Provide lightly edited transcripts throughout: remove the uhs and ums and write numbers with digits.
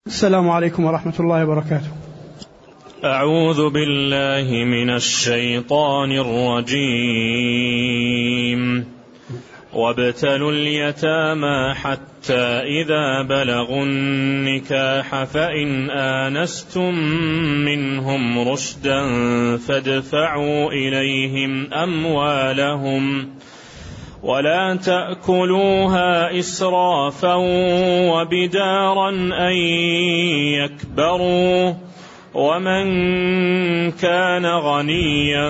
السلام عليكم ورحمة الله وبركاته. أعوذ بالله من الشيطان الرجيم. وابتلوا اليتامى حتى إذا بلغوا النكاح فإن آنستم منهم رشدا فادفعوا إليهم أموالهم ولا تأكلوها إسرافا وبدارا أن يكبروا ومن كان غنيا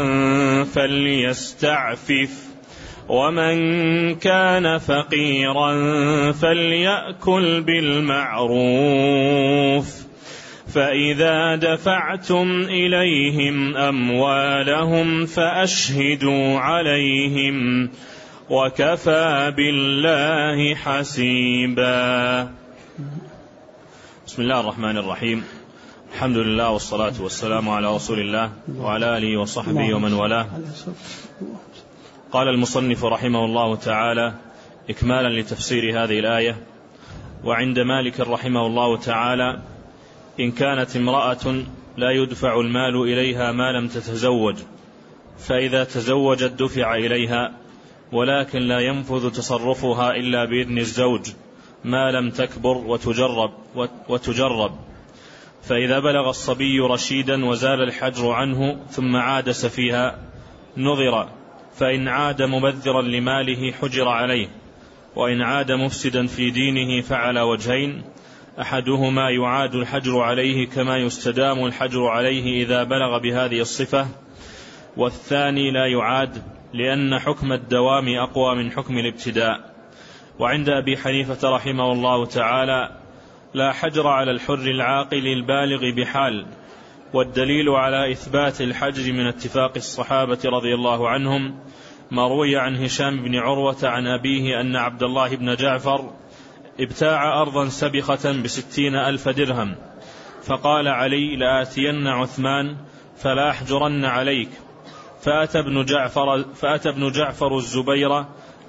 فليستعفف ومن كان فقيرا فليأكل بالمعروف فإذا دفعتم إليهم أموالهم فأشهدوا عليهم وكفى بالله حسيبا. بسم الله الرحمن الرحيم. الحمد لله والصلاة والسلام على رسول الله وعلى آله وصحبه ومن والاه. قال المصنف رحمه الله تعالى إكمالا لتفسير هذه الآية: وعند مالك رحمه الله تعالى إن كانت امرأة لا يدفع المال إليها ما لم تتزوج، فإذا تزوجت دفع إليها، ولكن لا ينفذ تصرفها إلا بإذن الزوج ما لم تكبر وتجرب. فإذا بلغ الصبي رشيدا وزال الحجر عنه ثم عاد سفيها نظر، فإن عاد مبذرا لماله حجر عليه، وإن عاد مفسدا في دينه فعلى وجهين: أحدهما يعاد الحجر عليه كما يستدام الحجر عليه إذا بلغ بهذه الصفة، والثاني لا يعاد لأن حكم الدوام أقوى من حكم الابتداء. وعند أبي حنيفة رحمه الله تعالى لا حجر على الحر العاقل البالغ بحال، والدليل على إثبات الحجر من اتفاق الصحابة رضي الله عنهم ما روي عن هشام بن عروة عن أبيه أن عبد الله بن جعفر ابتاع أرضا سبخة ب60,000 درهم، فقال علي: لآتين عثمان فلا أحجرن عليك. فأتى ابن جعفر الزبير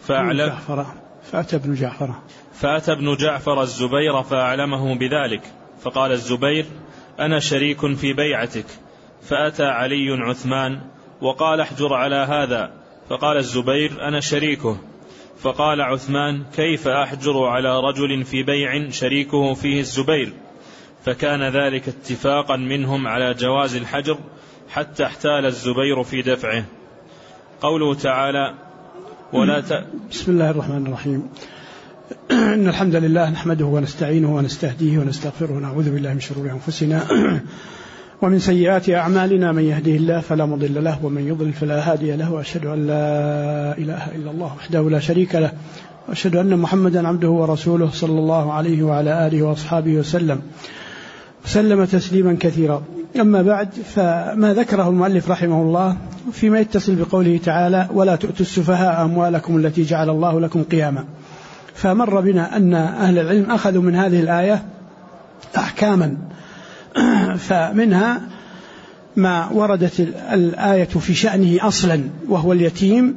فأعلمه بذلك، فقال الزبير: أنا شريك في بيعتك. فأتى علي عثمان وقال: احجر على هذا. فقال الزبير: أنا شريكه. فقال عثمان: كيف أحجر على رجل في بيع شريكه فيه الزبير؟ فكان ذلك اتفاقا منهم على جواز الحجر حتى احتال الزبير في دفعه. قوله تعالى: بسم الله الرحمن الرحيم. إن الحمد لله نحمده ونستعينه ونستهديه ونستغفره ونعوذ بالله من شرور أنفسنا ومن سيئات أعمالنا، من يهده الله فلا مضل له ومن يضلل فلا هادي له، وأشهد أن لا إله إلا الله وحده لا شريك له، وأشهد أن محمدا عبده ورسوله صلى الله عليه وعلى آله وأصحابه وسلم تسليما كثيرا. أما بعد، فما ذكره المؤلف رحمه الله فيما يتصل بقوله تعالى: ولا تؤتوا السفهاء أموالكم التي جعل الله لكم قياما، فمر بنا أن أهل العلم أخذوا من هذه الآية أحكاما، فمنها ما وردت الآية في شأنه أصلا وهو اليتيم،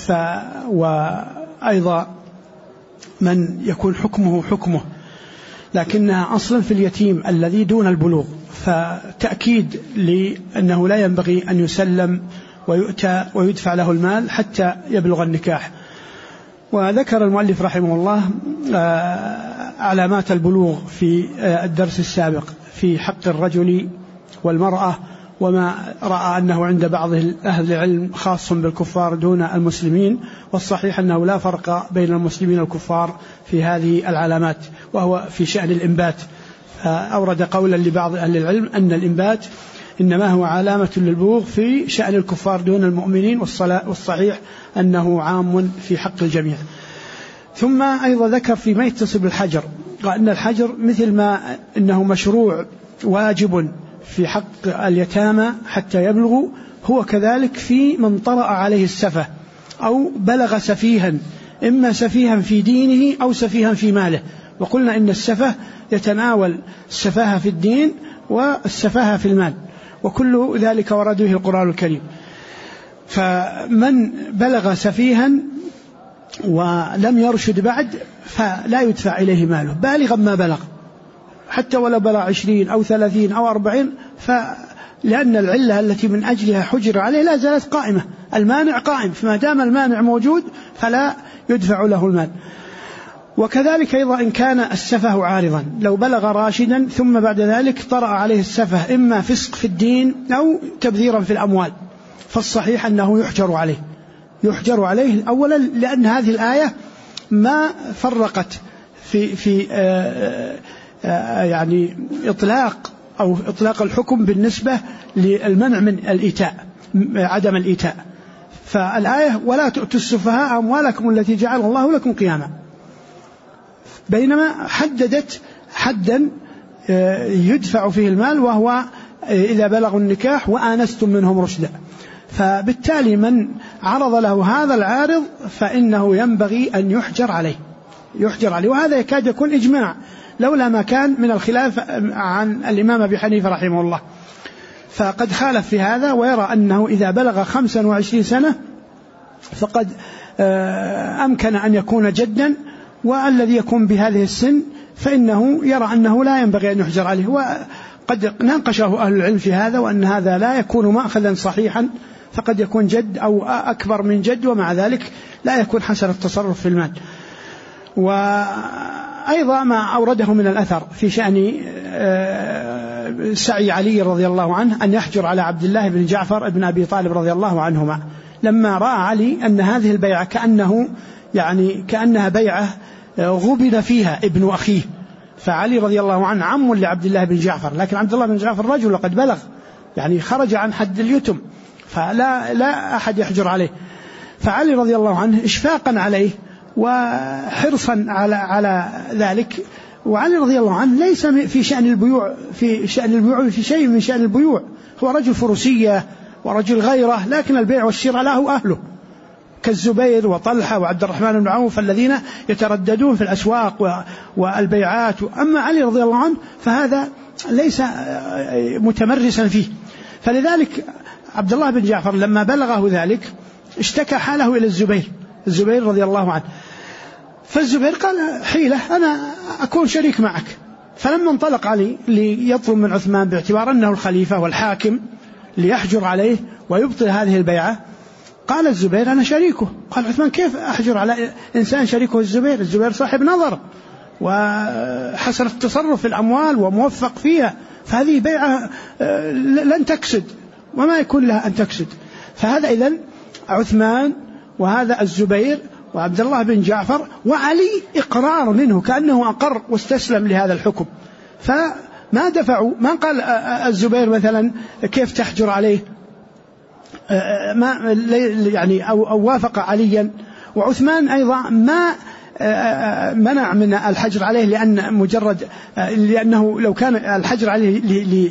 وأيضا من يكون حكمه لكنها أصلا في اليتيم الذي دون البلوغ، فتأكيد لأنه لا ينبغي أن يسلم ويؤتى ويدفع له المال حتى يبلغ النكاح. وذكر المؤلف رحمه الله علامات البلوغ في الدرس السابق في حق الرجل والمرأة، وما رأى أنه عند بعض أهل العلم خاص بالكفار دون المسلمين، والصحيح أنه لا فرق بين المسلمين والكفار في هذه العلامات، وهو في شأن الإنبات. أورد قولا لبعض أهل العلم أن الإنبات إنما هو علامة للبلوغ في شأن الكفار دون المؤمنين، والصحيح أنه عام في حق الجميع. ثم أيضا ذكر فيما يتصل بالحجر، قال أن الحجر مثل ما أنه مشروع واجب في حق اليتامى حتى يبلغوا، هو كذلك في من طرأ عليه السفه أو بلغ سفيها، إما سفيها في دينه أو سفيها في ماله. وقلنا إن السفه يتناول السفاهة في الدين والسفاهة في المال، وكل ذلك ورد به القرآن الكريم. فمن بلغ سفيها ولم يرشد بعد فلا يدفع إليه ماله بالغا ما بلغ، حتى ولو بلغ 20 أو 30 أو 40 لأن العلة التي من أجلها حجر عليه لا زالت قائمة، المانع قائم، فما دام المانع موجود فلا يدفع له المال. وكذلك أيضا إن كان السفه عارضا، لو بلغ راشدا ثم بعد ذلك طرأ عليه السفه إما فسق في الدين أو تبذيرا في الأموال، فالصحيح أنه يحجر عليه أولا لأن هذه الآية ما فرقت في يعني إطلاق الحكم بالنسبة للمنع من الإيتاء، عدم الإيتاء. فالآية ولا تؤتوا السفهاء أموالكم التي جعل الله لكم قياما، بينما حددت حدا يدفع فيه المال وهو إذا بلغوا النكاح وآنستم منهم رشدا. فبالتالي من عرض له هذا العارض فإنه ينبغي أن يحجر عليه، وهذا يكاد يكون إجماع لولا ما كان من الخلاف عن الإمام أبي حنيفة رحمه الله، فقد خالف في هذا ويرى أنه إذا بلغ 25 سنة فقد أمكن أن يكون جدا، والذي يكون بهذه السن فإنه يرى أنه لا ينبغي أن يحجر عليه. وقد ناقشه أهل العلم في هذا، وأن هذا لا يكون مأخذا صحيحا، فقد يكون جد أو أكبر من جد ومع ذلك لا يكون حسن التصرف في المال. وأيضا ما أورده من الأثر في شأن سعي علي رضي الله عنه أن يحجر على عبد الله بن جعفر بن أبي طالب رضي الله عنهما، لما رأى علي أن هذه البيعة كأنها بيعة غبن فيها ابن أخيه، فعلي رضي الله عنه عم لعبد الله بن جعفر، لكن عبد الله بن جعفر رجل قد بلغ خرج عن حد اليتم، فلا أحد يحجر عليه. فعلي رضي الله عنه إشفاقا عليه وحرصا على ذلك، وعلي رضي الله عنه ليس في شأن البيوع في شيء من شأن البيوع، هو رجل فروسية ورجل غيره، لكن البيع والشراء له أهله كالزبير وطلحة وعبد الرحمن بن عوف الذين يترددون في الأسواق والبيعات. أما علي رضي الله عنه فهذا ليس متمرسا فيه، فلذلك عبد الله بن جعفر لما بلغه ذلك اشتكى حاله إلى الزبير رضي الله عنه، فالزبير قال حيلة أنا أكون شريك معك. فلما انطلق علي ليطلب من عثمان باعتبار أنه الخليفة والحاكم ليحجر عليه ويبطل هذه البيعة، قال الزبير أنا شريكه. قال عثمان كيف أحجر على إنسان شريكه الزبير صاحب نظر وحسن التصرف في الأموال وموفق فيها، فهذه بيعة لن تكسد وما يكون لها أن تكسد. فهذا إذن عثمان وهذا الزبير وعبد الله بن جعفر وعلي إقرار منه كأنه أقر واستسلم لهذا الحكم، فما دفعوا، ما قال الزبير مثلا كيف تحجر عليه أو وافق عليا. وعثمان أيضا ما منع من الحجر عليه لأنه لو كان الحجر عليه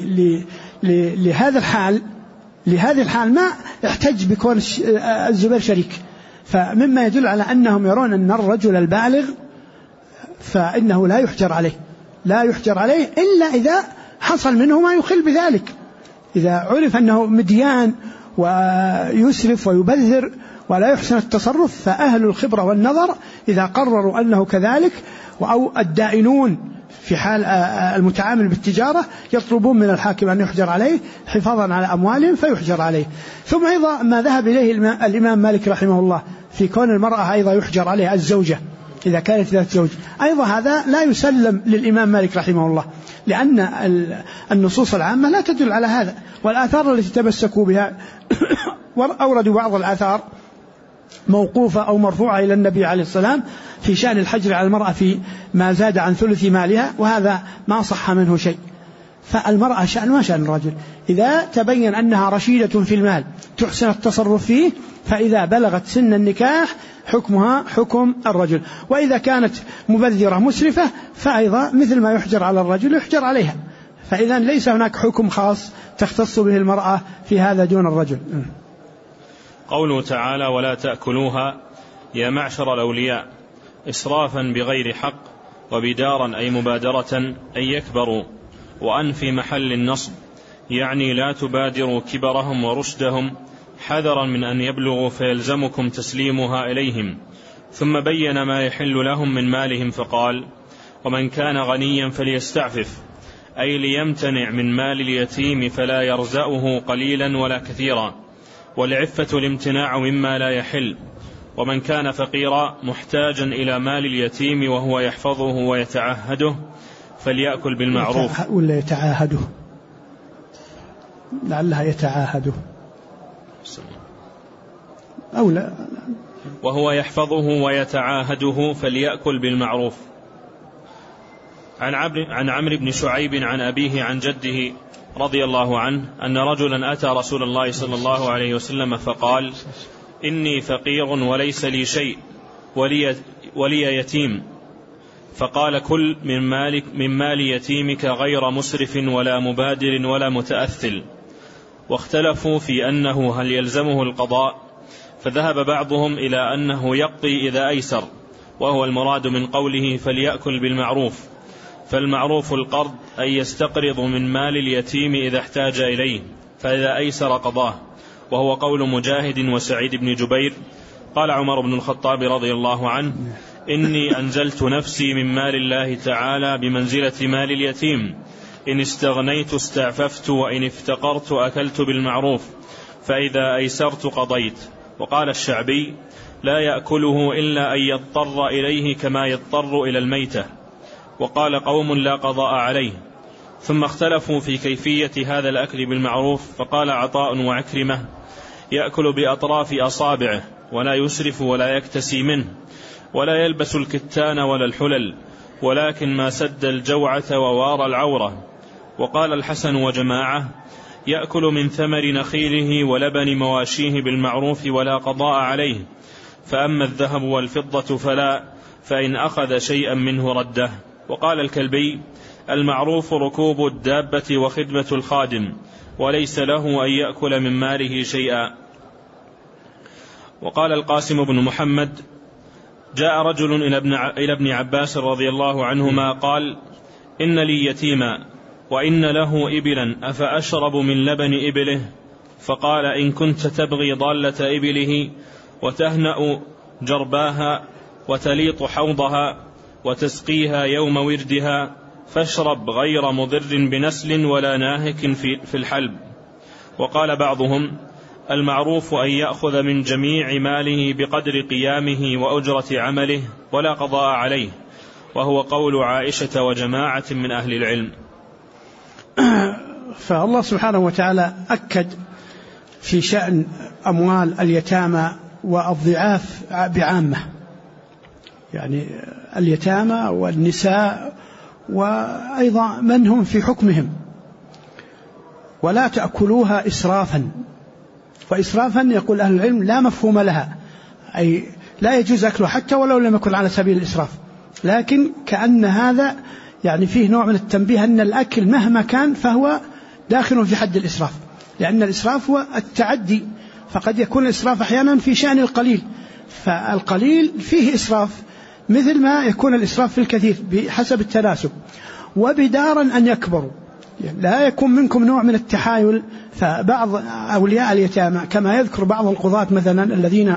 لهذه الحال ما احتج بكون الزبير شريك. فمما يدل على أنهم يرون أن الرجل البالغ فإنه لا يحجر عليه إلا إذا حصل منه ما يخل بذلك، إذا عرف أنه مديان ويسرف ويبذر ولا يحسن التصرف، فأهل الخبرة والنظر إذا قرروا أنه كذلك أو الدائنون في حال المتعامل بالتجارة يطلبون من الحاكم أن يحجر عليه حفاظا على أموالهم فيحجر عليه. ثم أيضا ما ذهب إليه الإمام مالك رحمه الله في كون المرأة أيضا يحجر عليها الزوجة إذا كانت ذات زوج، أيضا هذا لا يسلم للإمام مالك رحمه الله، لأن النصوص العامة لا تدل على هذا. والآثار التي تمسكوا بها أوردوا بعض الآثار موقوفة أو مرفوعة إلى النبي عليه السلام في شأن الحجر على المرأة في ما زاد عن ثلث مالها، وهذا ما صح منه شيء. فالمرأة شأن ما شأن الرجل، إذا تبين أنها رشيدة في المال تحسن التصرف فيه فإذا بلغت سن النكاح حكمها حكم الرجل، وإذا كانت مبذرة مسرفة فأيضا مثل ما يحجر على الرجل يحجر عليها. فإذا ليس هناك حكم خاص تختص به المرأة في هذا دون الرجل. قوله تعالى ولا تأكلوها يا معشر الأولياء إسرافا بغير حق وبدارا أي مبادرة أن يكبروا، وأن في محل النصب يعني لا تبادروا كبرهم ورشدهم حذرا من أن يبلغوا فيلزمكم تسليمها إليهم. ثم بين ما يحل لهم من مالهم فقال ومن كان غنيا فليستعفف أي ليمتنع من مال اليتيم فلا يرزأه قليلا ولا كثيرا، والعفة الامتناع مما لا يحل. ومن كان فقيرا محتاجا إلى مال اليتيم وهو يحفظه ويتعهده فليأكل بالمعروف. ولا يتعاهده، لعلها يتعاهده أو لا، وهو يحفظه ويتعاهده فليأكل بالمعروف. عن عمرو بن شعيب عن أبيه عن جده رضي الله عنه أن رجلا أتى رسول الله صلى الله عليه وسلم فقال: إني فقير وليس لي شيء ولي يتيم، فقال: كل من مال يتيمك غير مسرف ولا مبادر ولا متأثل. واختلفوا في أنه هل يلزمه القضاء، فذهب بعضهم إلى أنه يقضي إذا أيسر، وهو المراد من قوله فليأكل بالمعروف. فالمعروف القرض أن يستقرض من مال اليتيم إذا احتاج إليه، فإذا أيسر قضاه، وهو قول مجاهد وسعيد بن جبير. قال عمر بن الخطاب رضي الله عنه: إني أنزلت نفسي من مال الله تعالى بمنزلة مال اليتيم، إن استغنيت استعففت وإن افتقرت أكلت بالمعروف، فإذا أيسرت قضيت. وقال الشعبي: لا يأكله إلا أن يضطر إليه كما يضطر إلى الميتة. وقال قوم: لا قضاء عليه. ثم اختلفوا في كيفية هذا الأكل بالمعروف، فقال عطاء وعكرمة: يأكل بأطراف أصابعه ولا يسرف ولا يكتسي منه، ولا يلبس الكتان ولا الحلل، ولكن ما سد الجوعة ووار العورة. وقال الحسن وجماعة: يأكل من ثمر نخيله ولبن مواشيه بالمعروف ولا قضاء عليه، فأما الذهب والفضة فلا، فإن أخذ شيئا منه رده. وقال الكلبي: المعروف ركوب الدابة وخدمة الخادم، وليس له أن يأكل من ماله شيئا. وقال القاسم بن محمد: جاء رجل إلى ابن عباس رضي الله عنهما قال: إن لي يتيما وإن له إبلا، أفأشرب من لبن إبله؟ فقال: إن كنت تبغي ضالة إبله وتهنأ جرباها وتليط حوضها وتسقيها يوم وردها، فاشرب غير مضر بنسل ولا ناهك في الحلب. وقال بعضهم: المعروف أن يأخذ من جميع ماله بقدر قيامه وأجرة عمله ولا قضاء عليه، وهو قول عائشة وجماعة من أهل العلم. فالله سبحانه وتعالى أكد في شأن أموال اليتامى والضعاف بعامة، يعني اليتامى والنساء وأيضا من هم في حكمهم، ولا تأكلوها إسرافا. وإسرافا يقول أهل العلم لا مفهوم لها، أي لا يجوز أكله حتى ولو لم يكن على سبيل الإسراف، لكن كأن هذا يعني فيه نوع من التنبيه أن الأكل مهما كان فهو داخل في حد الإسراف، لأن الإسراف هو التعدي، فقد يكون الإسراف أحيانا في شأن القليل، فالقليل فيه إسراف مثل ما يكون الإسراف في الكثير بحسب التناسب. وبدارا أن يكبروا، يعني لا يكون منكم نوع من التحايل. فبعض أولياء اليتامى كما يذكر بعض القضاة مثلا الذين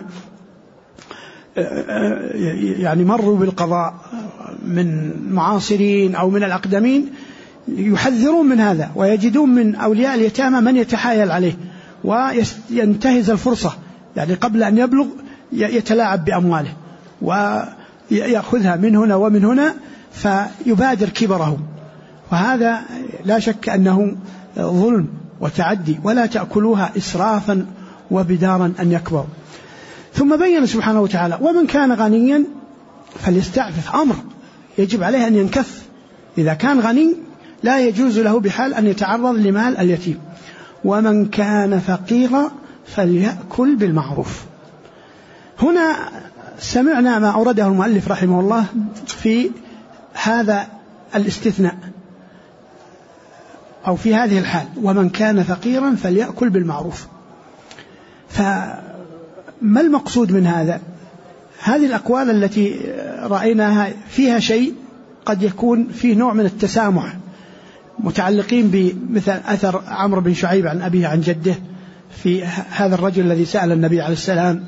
يعني مروا بالقضاء من معاصرين أو من الأقدمين، يحذرون من هذا، ويجدون من أولياء اليتامى من يتحايل عليه وينتهز الفرصة، يعني قبل أن يبلغ يتلاعب بأمواله ويأخذها من هنا ومن هنا فيبادر كبرهم، وهذا لا شك أنه ظلم وتعدي. ولا تأكلوها إسرافا وبدارا أن يكبر. ثم بين سبحانه وتعالى: ومن كان غنيا فليستعفف. أمر يجب عليه أن ينكف، إذا كان غني لا يجوز له بحال أن يتعرض لمال اليتيم. ومن كان فقيرا فليأكل بالمعروف. هنا سمعنا ما أورده المؤلف رحمه الله في هذا الاستثناء أو في هذه الحال: ومن كان فقيرا فليأكل بالمعروف. فما المقصود من هذا؟ هذه الأقوال التي رأيناها فيها شيء قد يكون فيه نوع من التسامح، متعلقين بمثل أثر عمرو بن شعيب عن أبيه عن جده في هذا الرجل الذي سأل النبي عليه السلام،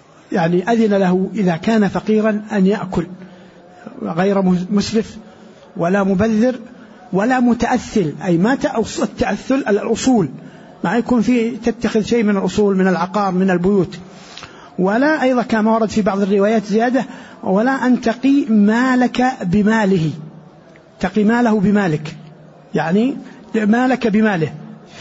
ويعني أذن له إذا كان فقيرا أن يأكل غير مسرف ولا مبذر ولا متأثل، أي ما التأثل الأصول، ما يكون فيه تتخذ شيء من الأصول من العقار من البيوت، ولا أيضا كما ورد في بعض الروايات زيادة ولا أن تقي مالك بماله، تقي ماله بمالك، يعني مالك بماله،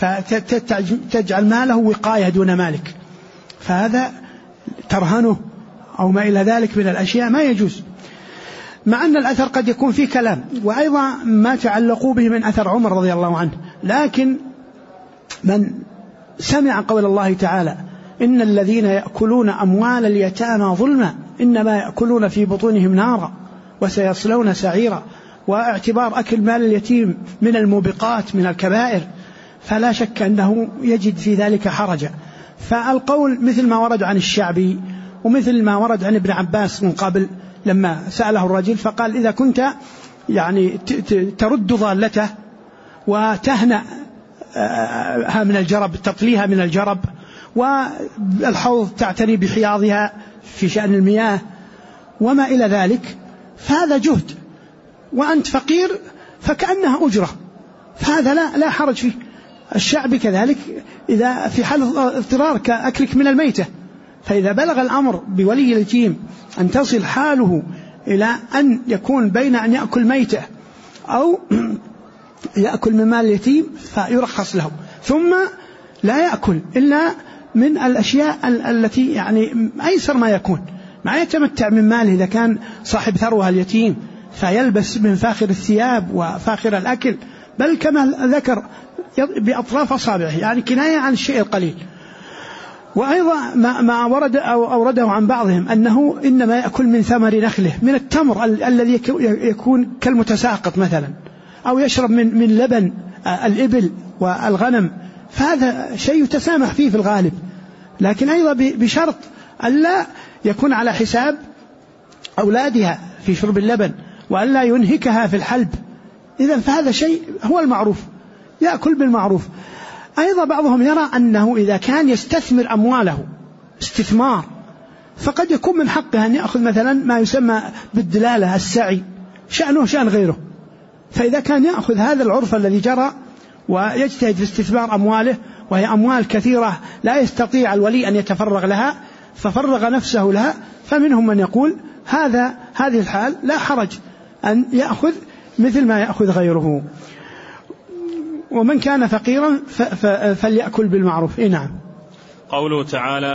فتجعل ماله وقاية دون مالك، فهذا ترهنه أو ما إلى ذلك من الأشياء ما يجوز، مع أن الأثر قد يكون فيه كلام، وأيضا ما تعلقوا به من أثر عمر رضي الله عنه. لكن من سمع قول الله تعالى إن الذين يأكلون أموال اليتامى ظلما إنما يأكلون في بطونهم نارا وسيصلون سعيرا، واعتبار أكل مال اليتيم من الموبقات من الكبائر، فلا شك أنه يجد في ذلك حرجا. فالقول مثل ما ورد عن الشعبي ومثل ما ورد عن ابن عباس من قبل لما سأله الرجل فقال إذا كنت يعني ترد ضالته وتهنأ من الجرب، تطليها من الجرب، والحوض تعتني بحياضها في شأن المياه وما إلى ذلك، فهذا جهد، وأنت فقير فكأنها أجرة، فهذا لا حرج فيه. الشعب كذلك إذا في حال اضطرار كأكلك من الميتة، فإذا بلغ الأمر بولي اليتيم أن تصل حاله إلى أن يكون بين أن يأكل ميتة أو يأكل من مال اليتيم فيرخص له، ثم لا يأكل إلا من الأشياء التي يعني أيسر ما يكون، ما يتمتع من ماله إذا كان صاحب ثروة اليتيم فيلبس من فاخر الثياب وفاخر الأكل، بل كما ذكر بأطراف أصابعه، يعني كناية عن الشيء القليل. وأيضا ما ورد أو أورده عن بعضهم أنه إنما يأكل من ثمر نخله، من التمر الذي يكون كالمتساقط مثلا، أو يشرب من لبن الإبل والغنم، فهذا شيء يتسامح فيه في الغالب، لكن أيضا بشرط ألا يكون على حساب أولادها في شرب اللبن وألا ينهكها في الحلب. إذن فهذا شيء هو المعروف، يأكل بالمعروف. أيضا بعضهم يرى أنه إذا كان يستثمر أمواله استثمار فقد يكون من حقه أن يأخذ مثلا ما يسمى بالدلالة السعي، شأنه شأن غيره، فإذا كان يأخذ هذا العرف الذي جرى ويجتهد في استثمار أمواله، وهي أموال كثيرة لا يستطيع الولي أن يتفرغ لها ففرغ نفسه لها، فمنهم من يقول هذه الحال لا حرج أن يأخذ مثل ما يأخذ غيره. ومن كان فقيرا فليأكل بالمعروف. نعم. قوله تعالى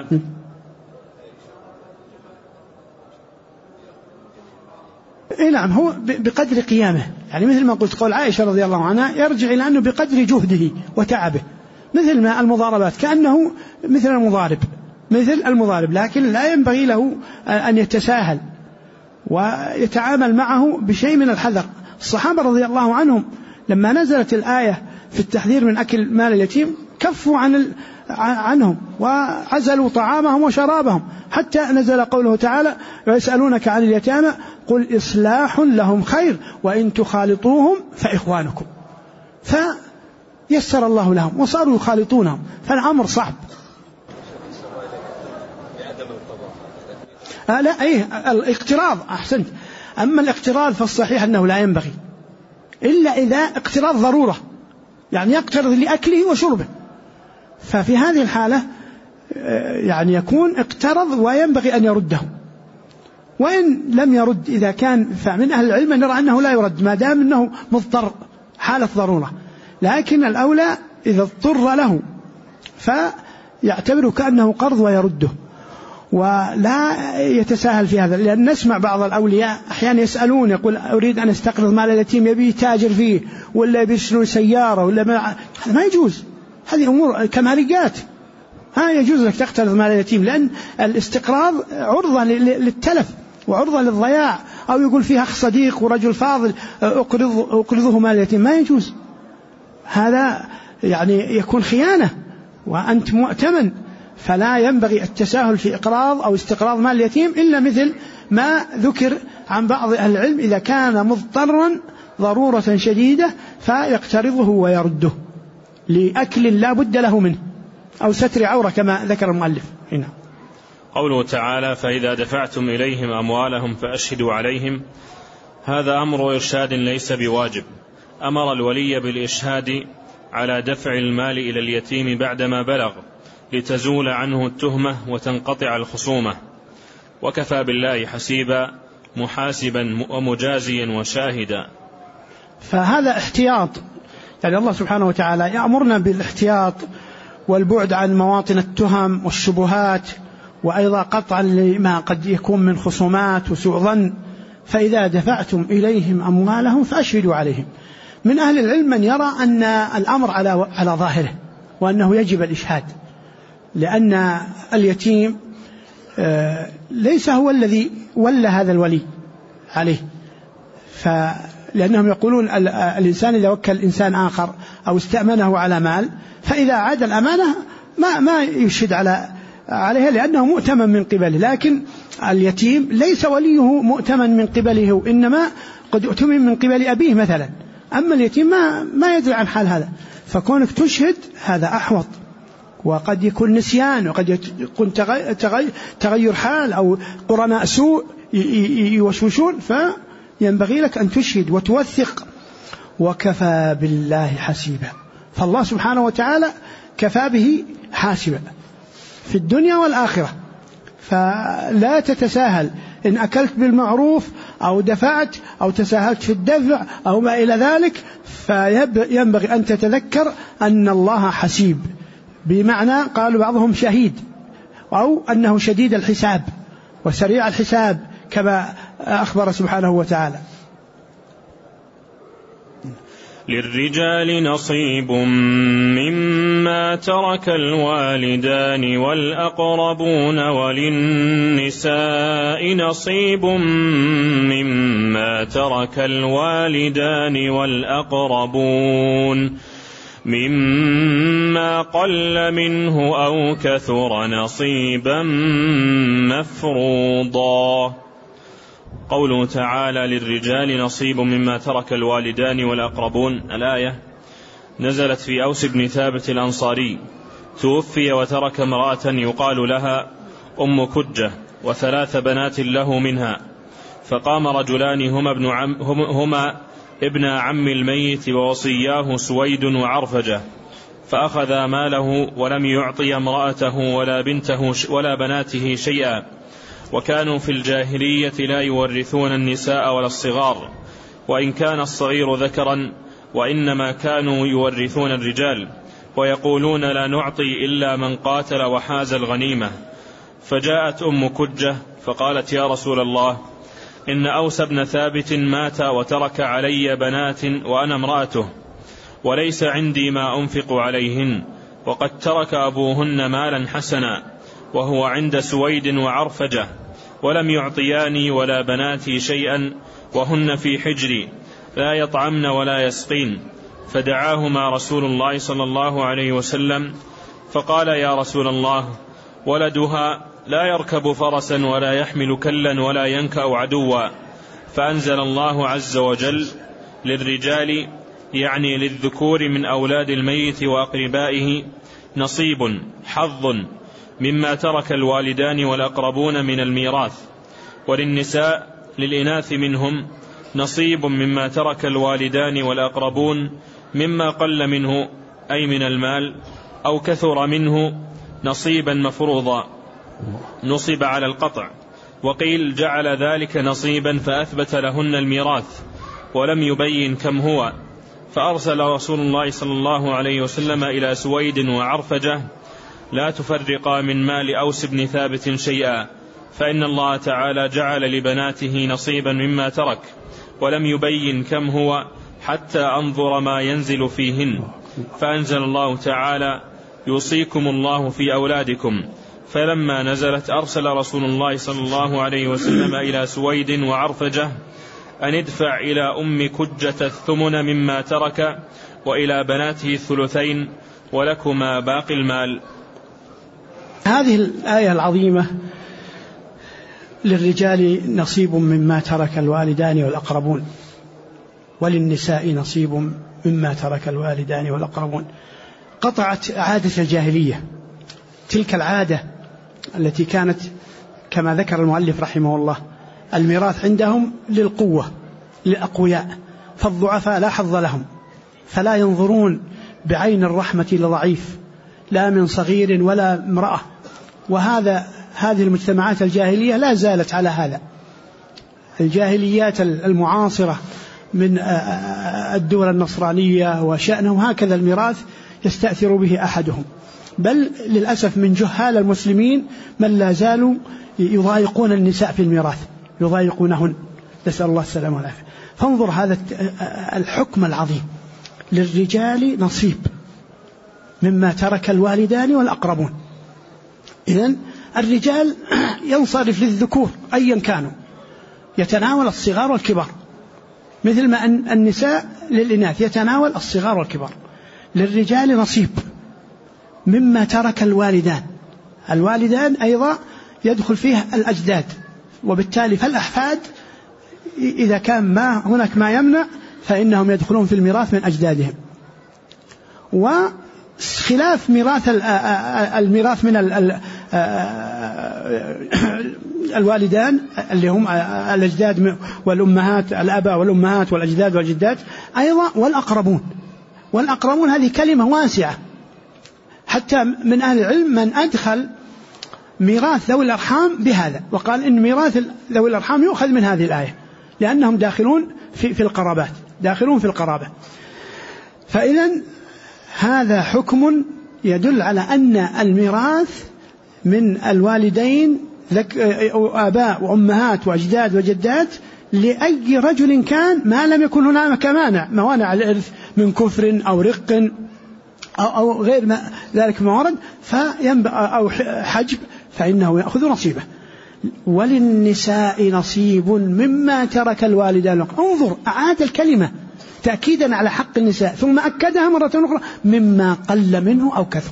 نعم، هو بقدر قيامه، يعني مثل ما قلت قول عائشة رضي الله عنها يرجع إلى أنه بقدر جهده وتعبه، مثل ما المضاربات كأنه مثل المضارب، لكن لا ينبغي له أن يتساهل ويتعامل معه بشيء من الحذر. الصحابة رضي الله عنهم لما نزلت الآية في التحذير من أكل مال اليتيم كفوا عنهم وعزلوا طعامهم وشرابهم، حتى نزل قوله تعالى ويسألونك عن اليتامى قل إصلاح لهم خير وإن تخالطوهم فإخوانكم، فيسر الله لهم وصاروا يخالطونهم، فالأمر صعب. لا الاقتراض أحسنت، أما الاقتراض فالصحيح أنه لا ينبغي إلا إذا اقتراض ضرورة، يعني يقترض لأكله وشربه، ففي هذه الحالة يعني يكون اقترض وينبغي أن يرده، وإن لم يرد إذا كان فمن أهل العلم نرى أنه لا يرد ما دام أنه مضطر حالة ضرورة، لكن الأولى إذا اضطر له فيعتبر كأنه قرض ويرده، ولا يتساهل في هذا، لأن نسمع بعض الأولياء أحيانا يسألون يقول أريد أن استقرض مال اليتيم يبي تاجر فيه ولا يشتري سيارة ولا ما يجوز، هذه أمور كماليات، يجوز لك تقترض مال اليتيم، لأن الاستقراض عرضة للتلف وعرضة للضياع، أو يقول فيها أخ صديق ورجل فاضل أقرضه مال اليتيم، ما يجوز، هذا يعني يكون خيانة وأنت مؤتمن، فلا ينبغي التساهل في إقراض أو استقراض مال اليتيم إلا مثل ما ذكر عن بعض أهل العلم إذا كان مضطرا ضرورة شديدة فيقترضه ويرده لأكل لا بد له منه أو ستر عورة كما ذكر المؤلف هنا. قوله تعالى فإذا دفعتم إليهم أموالهم فأشهدوا عليهم، هذا أمر إرشاد ليس بواجب. أمر الولي بالإشهاد على دفع المال إلى اليتيم بعدما بلغ لتزول عنه التهمة وتنقطع الخصومة، وكفى بالله حسيبا محاسبا ومجازيا وشاهدا. فهذا احتياط، يعني الله سبحانه وتعالى يأمرنا بالاحتياط والبعد عن مواطن التهم والشبهات، وأيضا قطعا لما قد يكون من خصومات وسوء ظن. فإذا دفعتم إليهم أموالهم فأشهدوا عليهم. من أهل العلم من يرى أن الأمر على ظاهره وأنه يجب الإشهاد، لأن اليتيم ليس هو الذي ولى هذا الولي عليه، لأنهم يقولون الإنسان إذا وكل إنسان آخر أو استأمنه على مال فإذا عاد الأمانة ما يشهد عليها لأنه مؤتمن من قبله، لكن اليتيم ليس وليه مؤتمن من قبله، إنما قد يؤتمن من قبل أبيه مثلا، أما اليتيم ما يدري عن حال هذا، فكونك تشهد هذا أحوط. وقد يكون نسيان، وقد يكون تغير حال أو قرناء سوء يوشوشون، فينبغي لك أن تشهد وتوثق. وكفى بالله حسيبا، فالله سبحانه وتعالى كفى به حاسبا في الدنيا والآخرة. فلا تتساهل، إن أكلت بالمعروف أو دفعت أو تساهلت في الدفع أو ما إلى ذلك، فينبغي أن تتذكر أن الله حسيب، بمعنى قالوا بعضهم شهيد، أو أنه شديد الحساب وسريع الحساب كما أخبر سبحانه وتعالى. للرجال نصيب مما ترك الوالدان والأقربون وللنساء نصيب مما ترك الوالدان والأقربون مما قل منه أو كثر نصيبا مفروضا. قوله تعالى للرجال نصيب مما ترك الوالدان والأقربون، الآية نزلت في أوس بن ثابت الأنصاري، توفي وترك امرأة يقال لها أم كجة وثلاث بنات له منها، فقام رجلان هما ابن عم الميت ووصياه سويد وعرفجة، فأخذا ماله ولم يعطي امرأته ولا بنته ولا بناته شيئا، وكانوا في الجاهلية لا يورثون النساء ولا الصغار، وإن كان الصغير ذكرا، وإنما كانوا يورثون الرجال، ويقولون لا نعطي إلا من قاتل وحاز الغنيمة. فجاءت أم كجة فقالت يا رسول الله، إن أوس بن ثابت مات وترك علي بنات وأنا امرأته، وليس عندي ما أنفق عليهن، وقد ترك أبوهن مالا حسنا، وهو عند سويد وعرفجة، ولم يعطياني ولا بناتي شيئا، وهن في حجري لا يطعمن ولا يسقين. فدعاهما رسول الله صلى الله عليه وسلم فقال يا رسول الله، ولدها لا يركب فرسا ولا يحمل كلا ولا ينكأ عدوا. فأنزل الله عز وجل للرجال، يعني للذكور من أولاد الميت وأقربائه، نصيب حظ مما ترك الوالدان والأقربون من الميراث، وللنساء للإناث منهم نصيب مما ترك الوالدان والأقربون مما قل منه أي من المال أو كثر منه نصيبا مفروضا، نصب على القطع. وقيل جعل ذلك نصيبا فأثبت لهن الميراث ولم يبين كم هو، فأرسل رسول الله صلى الله عليه وسلم إلى سويد وعرفجة لا تفرقا من مال أوس بن ثابت شيئا، فإن الله تعالى جعل لبناته نصيبا مما ترك، ولم يبين كم هو حتى أنظر ما ينزل فيهن. فأنزل الله تعالى يوصيكم الله في أولادكم، فلما نزلت أرسل رسول الله صلى الله عليه وسلم إلى سويد وعرفجة أن ادفع إلى أم كجة الثمن مما ترك، وإلى بناته الثلثين، ولكما باقي المال. هذه الآية العظيمة للرجال نصيب مما ترك الوالدان والأقربون، وللنساء نصيب مما ترك الوالدان والأقربون، قطعت عادة الجاهلية، تلك العادة التي كانت كما ذكر المؤلف رحمه الله الميراث عندهم للقوة، للأقوياء، فالضعفاء لا حظ لهم، فلا ينظرون بعين الرحمة لضعيف لا من صغير ولا امرأة. هذه المجتمعات الجاهلية لا زالت على هذا. الجاهليات المعاصرة من الدول النصرانية وشأنهم هكذا، الميراث يستأثر به أحدهم. بل للأسف من جهال المسلمين من لا زالوا يضايقون النساء في الميراث، يضايقونهن، نسأل الله السلامة والعافية. فانظر هذا الحكم العظيم، للرجال نصيب مما ترك الوالدان والأقربون. إذن الرجال ينصرف للذكور أيا كانوا، يتناول الصغار والكبار، مثل ما أن النساء للإناث يتناول الصغار والكبار. للرجال نصيب مما ترك الوالدان. الوالدان أيضا يدخل فيه الأجداد، وبالتالي فالأحفاد إذا كان هناك ما يمنع فإنهم يدخلون في الميراث من أجدادهم. وخلاف الميراث من الوالدان اللي هم الأجداد والأمهات، الآباء والأمهات والأجداد والجدات أيضا، والأقربون هذه كلمة واسعة. حتى من أهل العلم من أدخل ميراث ذوي الأرحام بهذا، وقال إن ميراث ذوي الأرحام يؤخذ من هذه الآية، لأنهم داخلون في القرابات، داخلون في القرابة. فإذن هذا حكم يدل على أن الميراث من الوالدين آباء وأمهات وأجداد وجدات لأي رجل كان، ما لم يكن هناك موانع الإرث من كفر أو رق أو غير ما ذلك ما ورد، أو حجب، فإنه يأخذ نصيبه. وللنساء نصيب مما ترك الوالدان. انظر، أعاد الكلمة تأكيدا على حق النساء، ثم أكدها مرة أخرى مما قل منه أو كثر.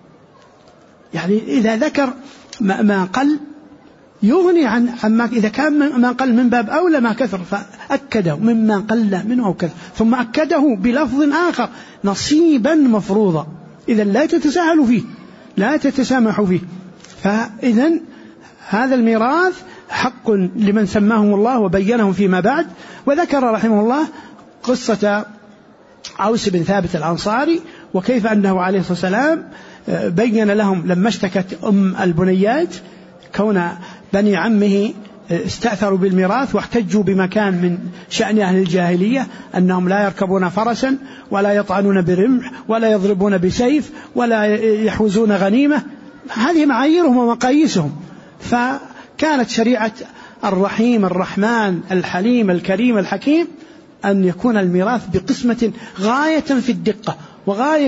يعني إذا ذكر ما قل يغني عن ما إذا كان ما قل من باب أولى ما كثر، فأكده مما قل منه أو كثر، ثم أكده بلفظ آخر نصيبا مفروضا. إذن لا تتساهلوا فيه، لا تتسامحوا فيه. فإذن هذا الميراث حق لمن سماهم الله وبينهم فيما بعد. وذكر رحمه الله قصة عوس بن ثابت الأنصاري، وكيف أنه عليه الصلاة والسلام بين لهم لما اشتكت البنيات كون بني عمه استأثروا بالميراث واحتجوا بما كان من شأن أهل الجاهلية، أنهم لا يركبون فرسا ولا يطعنون برمح ولا يضربون بسيف ولا يحوزون غنيمة. هذه معاييرهم ومقاييسهم. فكانت شريعة الرحيم الرحمن الحليم الكريم الحكيم أن يكون الميراث بقسمة غاية في الدقة وغاية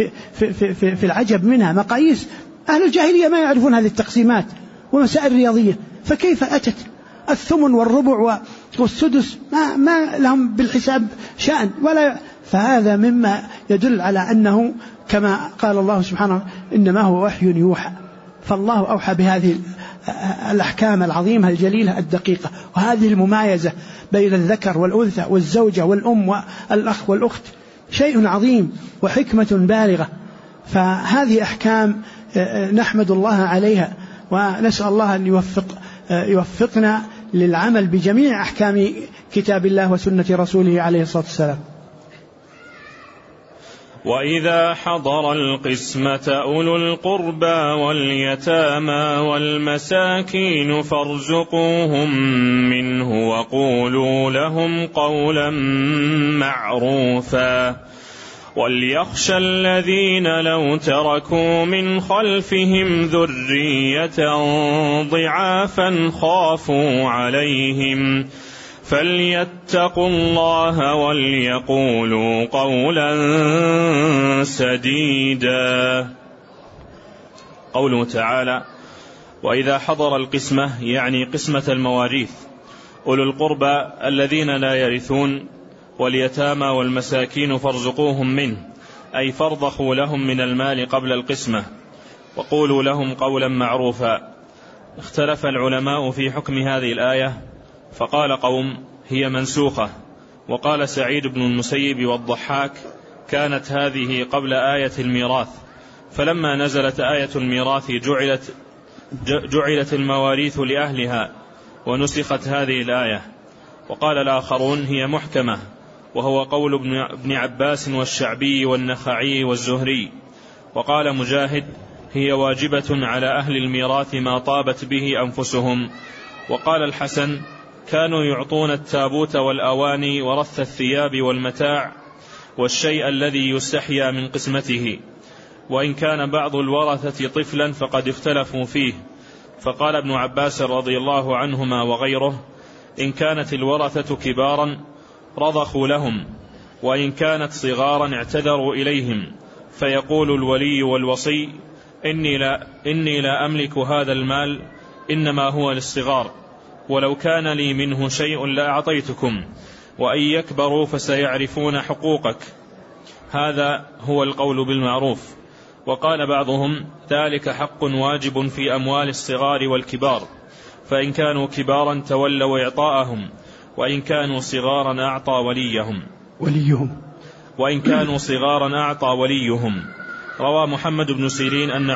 في العجب منها. مقاييس أهل الجاهلية ما يعرفون هذه التقسيمات ومسائل رياضية، فكيف أتت الثمن والربع والسدس ما لهم بالحساب شأن ولا. فهذا مما يدل على أنه كما قال الله سبحانه إنما هو وحي يوحى. فالله أوحى بهذه الأحكام العظيمة الجليلة الدقيقة، وهذه الممايزة بين الذكر والأنثى والزوجة والأم والأخ والأخت شيء عظيم وحكمة بالغة. فهذه أحكام نحمد الله عليها، ونسأل الله أن يوفقنا للعمل بجميع أحكام كتاب الله وسنة رسوله عليه الصلاة والسلام. وإذا حضر القسمة أولو القربى واليتامى والمساكين فارزقوهم منه وقولوا لهم قولا معروفا وليخشى الذين لو تركوا من خلفهم ذرية ضعافا خافوا عليهم فليتقوا الله وليقولوا قولا سديدا. قوله تعالى وإذا حضر القسمة يعني قسمة المواريث أولو القربى الذين لا يرثون واليتامى والمساكين فارزقوهم منه، أي فارضخوا لهم من المال قبل القسمة وقولوا لهم قولا معروفا. اختلف العلماء في حكم هذه الآية، فقال قوم هي منسوخة، وقال سعيد بن المسيب والضحاك كانت هذه قبل آية الميراث، فلما نزلت آية الميراث جعلت المواريث لأهلها ونسخت هذه الآية. وقال الآخرون هي محكمة، وهو قول ابن عباس والشعبي والنخعي والزهري. وقال مجاهد هي واجبة على أهل الميراث ما طابت به أنفسهم. وقال الحسن كانوا يعطون التابوت والأواني ورث الثياب والمتاع والشيء الذي يستحيا من قسمته، وإن كان بعض الورثة طفلا فقد اختلفوا فيه. فقال ابن عباس رضي الله عنهما وغيره إن كانت الورثة كبارا رضخوا لهم، وإن كانت صغارا اعتذروا إليهم، فيقول الولي والوصي إني لا أملك هذا المال، إنما هو للصغار، ولو كان لي منه شيء لأعطيتكم، وإن يكبروا فسيعرفون حقوقك. هذا هو القول بالمعروف. وقال بعضهم ذلك حق واجب في أموال الصغار والكبار، فإن كانوا كبارا تولوا إعطاءهم، وإن كانوا صغارا أعطى وليهم. وإن كانوا صغارا أعطى وليهم. روى محمد بن سيرين أن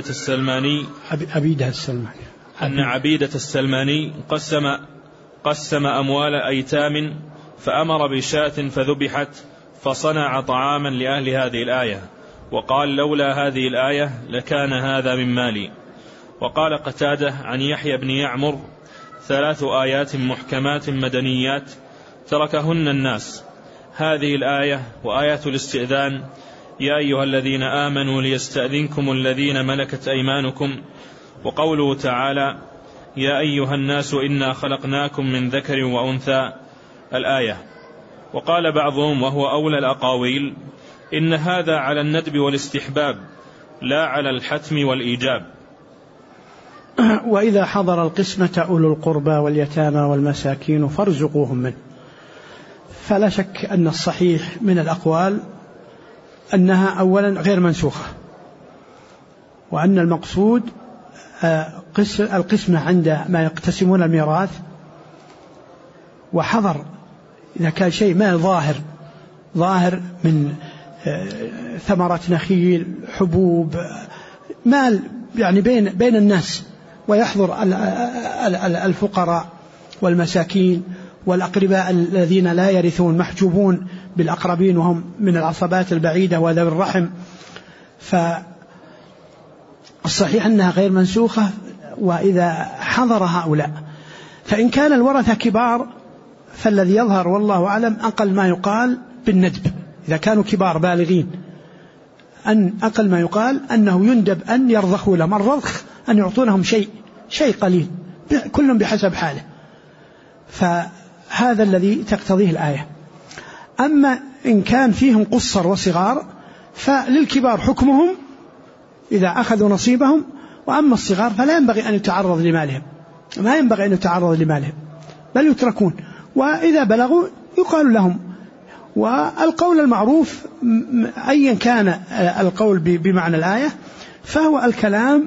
عبيدة السلماني قسم أموال أيتام، فأمر بشاة فذبحت، فصنع طعاما لأهل هذه الآية، وقال لولا هذه الآية لكان هذا من مالي. وقال قتادة عن يحيى بن يعمر 3 آيات محكمات مدنيات تركهن الناس، هذه الآية وآية الاستئذان يا أيها الذين آمنوا ليستأذنكم الذين ملكت أيمانكم، وقوله تعالى يا أيها الناس إنا خلقناكم من ذكر وأنثى الآية. وقال بعضهم وهو أولى الأقاويل إن هذا على الندب والاستحباب لا على الحتم والإيجاب. وإذا حضر القسمة أولو القربى واليتامى والمساكين فارزقوهم منه. فلا شك أن الصحيح من الأقوال أنها أولا غير منسوخة، وأن المقصود القسمة عند ما يقتسمون الميراث، وحضر إذا كان شيء ما ظاهر من ثمرة نخيل، حبوب، مال يعني بين الناس، ويحضر الفقراء والمساكين والأقرباء الذين لا يرثون، محجوبون بالأقربين وهم من العصبات البعيدة وذوي الرحم. فالصحيح أنها غير منسوخة. وإذا حضر هؤلاء، فإن كان الورثة كبار فالذي يظهر والله أعلم أقل ما يقال بالندب، إذا كانوا كبار بالغين أن أقل ما يقال أنه يندب أن يرضخوا لهم. الرضخ أن يعطونهم شيء قليل، كل بحسب حاله. فهذا الذي تقتضيه الآية. أما إن كان فيهم قصر وصغار فللكبار حكمهم إذا أخذوا نصيبهم، وأما الصغار فلا ينبغي أن يتعرض لمالهم، ما ينبغي أن يتعرض لمالهم بل يتركون، وإذا بلغوا يقال لهم. والقول المعروف أيا كان القول بمعنى الآية فهو الكلام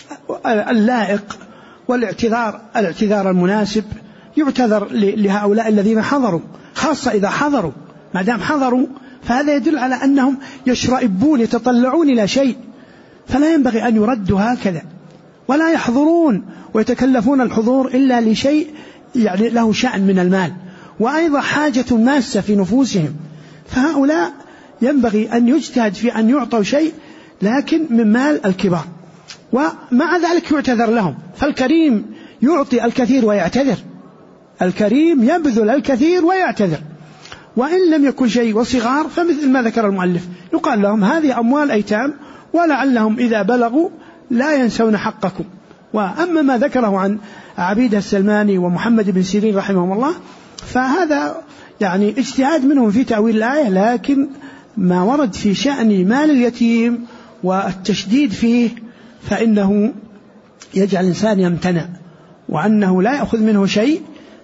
اللائق والاعتذار المناسب، يعتذر لهؤلاء الذين حضروا، خاصة إذا حضروا. ما دام حضروا فهذا يدل على أنهم يشرئبون يتطلعون إلى شيء، فلا ينبغي أن يردوا هكذا، ولا يحضرون ويتكلفون الحضور إلا لشيء يعني له شأن من المال، وأيضا حاجة ماسة في نفوسهم. فهؤلاء ينبغي أن يجتهد في أن يعطوا شيء لكن من مال الكبار، ومع ذلك يعتذر لهم. فالكريم يعطي الكثير ويعتذر، الكريم يبذل الكثير ويعتذر. وإن لم يكن شيء وصغار فمثل ما ذكر المؤلف يقال لهم هذه أموال أيتام، ولعلهم إذا بلغوا لا ينسون حقكم. وأما ما ذكره عن عبيدة السلماني ومحمد بن سيرين رحمهم الله فهذا يعني اجتهاد منهم في تأويل الآية، لكن ما ورد في شأن مال اليتيم والتشديد فيه فإنه يجعل الإنسان يمتنع، وأنه لا يأخذ منه شيء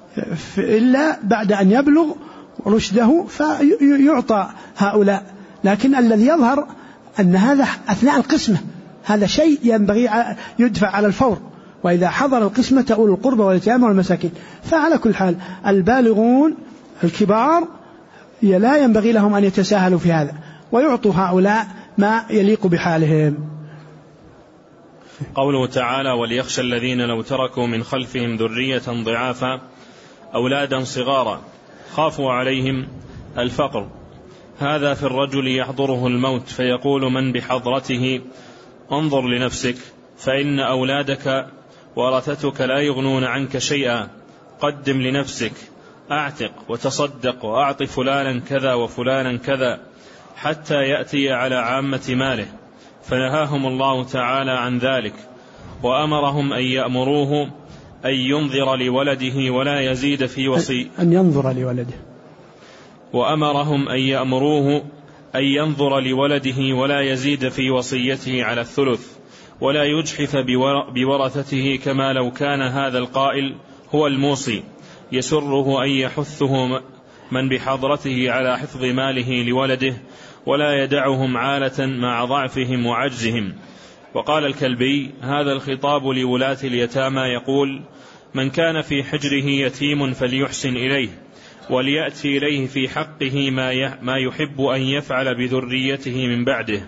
إلا بعد أن يبلغ رشده فيعطى هؤلاء. لكن الذي يظهر أن هذا أثناء القسمة هذا شيء ينبغي يدفع على الفور، وإذا حضر القسمة أولو القربى واليتامى والمساكين. فعلى كل حال البالغون الكبار لا ينبغي لهم أن يتساهلوا في هذا، ويعطوا هؤلاء ما يليق بحالهم. قوله تعالى وليخشى الذين لو تركوا من خلفهم ذرية ضعافا أولادا صغارا خافوا عليهم الفقر. هذا في الرجل يحضره الموت فيقول من بحضرته انظر لنفسك فإن أولادك ورثتك لا يغنون عنك شيئا، قدم لنفسك، أعتق وتصدق وأعط فلانا كذا وفلانا كذا حتى يأتي على عامة ماله. فنهاهم الله تعالى عن ذلك وأمرهم أن يأمروه أن ينظر لولده ولا يزيد في أن ينظر لولده، وأمرهم أن يأمروه أن ينظر لولده ولا يزيد في وصيته على الثلث ولا يجحف بورثته، كما لو كان هذا القائل هو الموصي يسره أن يحثه من بحضرته على حفظ ماله لولده ولا يدعهم عالة مع ضعفهم وعجزهم. وقال الكلبي هذا الخطاب لولاة اليتامى يقول من كان في حجره يتيم فليحسن إليه وليأتي إليه في حقه ما يحب أن يفعل بذريته من بعده.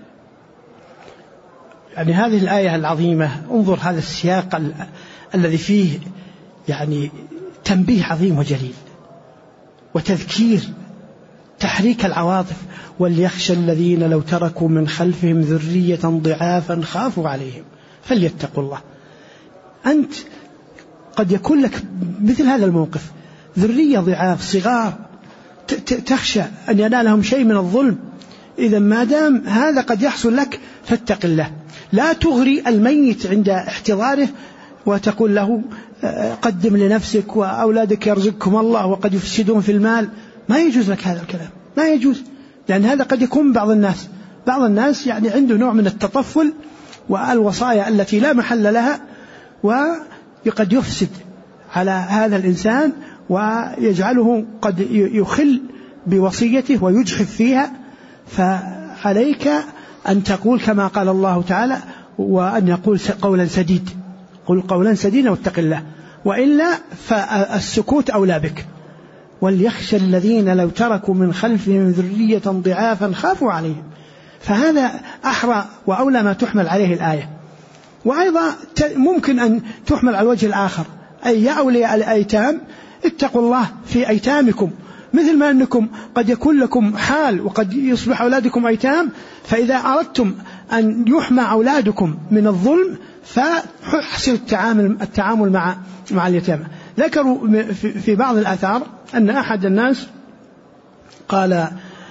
يعني هذه الآية العظيمة، انظر هذا السياق الذي فيه يعني تنبيه عظيم وجليل وتذكير، تحريك العواطف. وليخشى الذين لو تركوا من خلفهم ذرية ضعافا خافوا عليهم فليتقوا الله. أنت قد يكون لك مثل هذا الموقف، ذرية ضعاف صغار تخشى أن ينالهم شيء من الظلم. إذا ما دام هذا قد يحصل لك فاتق الله، لا تغري الميت عند احتضاره وتقول له قدم لنفسك وأولادك يرزقكم الله وقد يفسدون في المال. ما يجوز لك هذا الكلام، ما يجوز، لأن هذا قد يكون بعض الناس يعني عنده نوع من التطفل والوصايا التي لا محل لها، وقد يفسد على هذا الإنسان ويجعله قد يخل بوصيته ويجحف فيها. فعليك أن تقول كما قال الله تعالى وأن يقول قولا سديد، قل قولا سديدا واتق الله، وإلا فالسكوت أولى بك. وليخشى الذين لو تركوا من خلفهم ذرية ضعافا خافوا عليهم. فهذا أحرى وأولى ما تحمل عليه الآية. وأيضا ممكن أن تحمل على الوجه الآخر، أي يا أولياء الأيتام اتقوا الله في أيتامكم، مثل ما أنكم قد يكون لكم حال وقد يصبح أولادكم أيتام، فإذا أردتم أن يحمى أولادكم من الظلم فحسن التعامل مع اليتامى. ذكروا في بعض الآثار أن أحد الناس قال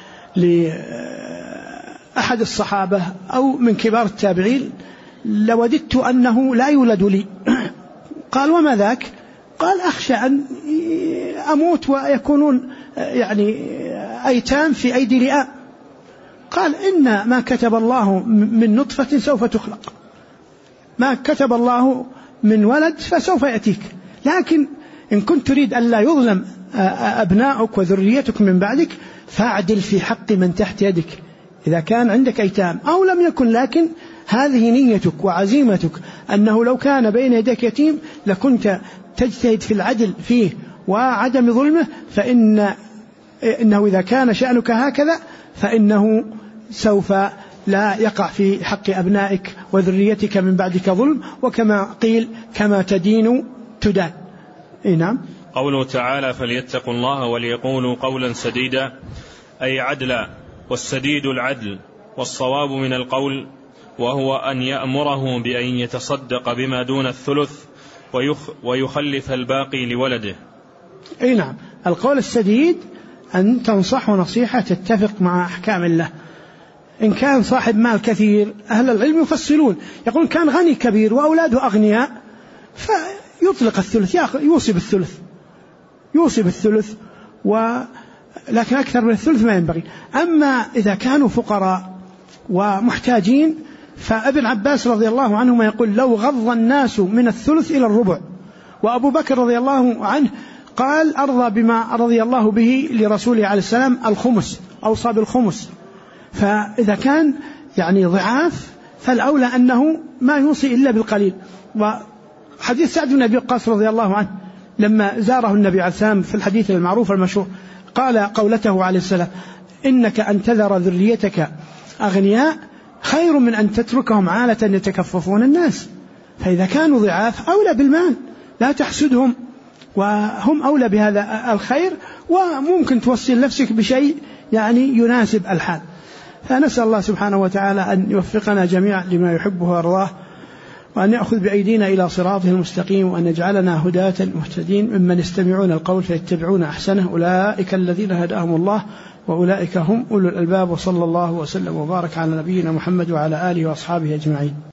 لأحد الصحابة أو من كبار التابعين لوددت أنه لا يولد لي. قال وما ذاك؟ قال أخشى أن أموت ويكونون يعني أيتام في أيدي لئام. قال إن ما كتب الله من نطفة سوف تخلق، ما كتب الله من ولد فسوف يأتيك، لكن إن كنت تريد أن لا يظلم أبناؤك وذريتك من بعدك فاعدل في حق من تحت يدك إذا كان عندك أيتام أو لم يكن، لكن هذه نيتك وعزيمتك أنه لو كان بين يديك يتيم لكنت تجتهد في العدل فيه وعدم ظلمه، فإنه إذا كان شأنك هكذا فإنه سوف لا يقع في حق أبنائك وذريتك من بعدك ظلم، وكما قيل كما تدين تدان. نعم. قوله تعالى فليتقوا الله وليقولوا قولا سديدا أي عدلا، والسديد العدل، والصواب من القول وهو أن يأمره بأن يتصدق بما دون الثلث ويخلف الباقي لولده. أي نعم، القول السديد أن تنصح نصيحة تتفق مع أحكام الله. إن كان صاحب مال كثير أهل العلم يفصلون، يقول كان غني كبير وأولاده أغنياء فيطلق الثلث، يوصي بالثلث لكن أكثر من الثلث ما ينبغي. أما إذا كانوا فقراء ومحتاجين فابن عباس رضي الله عنهما يقول لو غض الناس من الثلث إلى الربع. وأبو بكر رضي الله عنه قال أرضى بما رضي الله به لرسوله عليه السلام الخمس، أوصى بالخمس. فإذا كان يعني ضعاف فالأولى أنه ما يوصي إلا بالقليل. وحديث سعد بن أبي وقاص رضي الله عنه لما زاره النبي عليه السلام في الحديث المعروف المشهور قال قولته عليه السلام إنك أن تذر ذريتك أغنياء خير من أن تتركهم عالة يتكففون الناس. فإذا كانوا ضعاف أولى بالمال، لا تحسدهم وهم أولى بهذا الخير، وممكن توصل نفسك بشيء يعني يناسب الحال. فنسأل الله سبحانه وتعالى أن يوفقنا جميعا لما يحبه ويرضاه، وأن يأخذ بأيدينا إلى صراطه المستقيم، وأن يجعلنا هداة مهتدين ممن يستمعون القول فيتبعون أحسنه، أولئك الذين هداهم الله وأولئك هم أولو الألباب. وصلى الله وسلم وبارك على نبينا محمد وعلى آله وأصحابه أجمعين.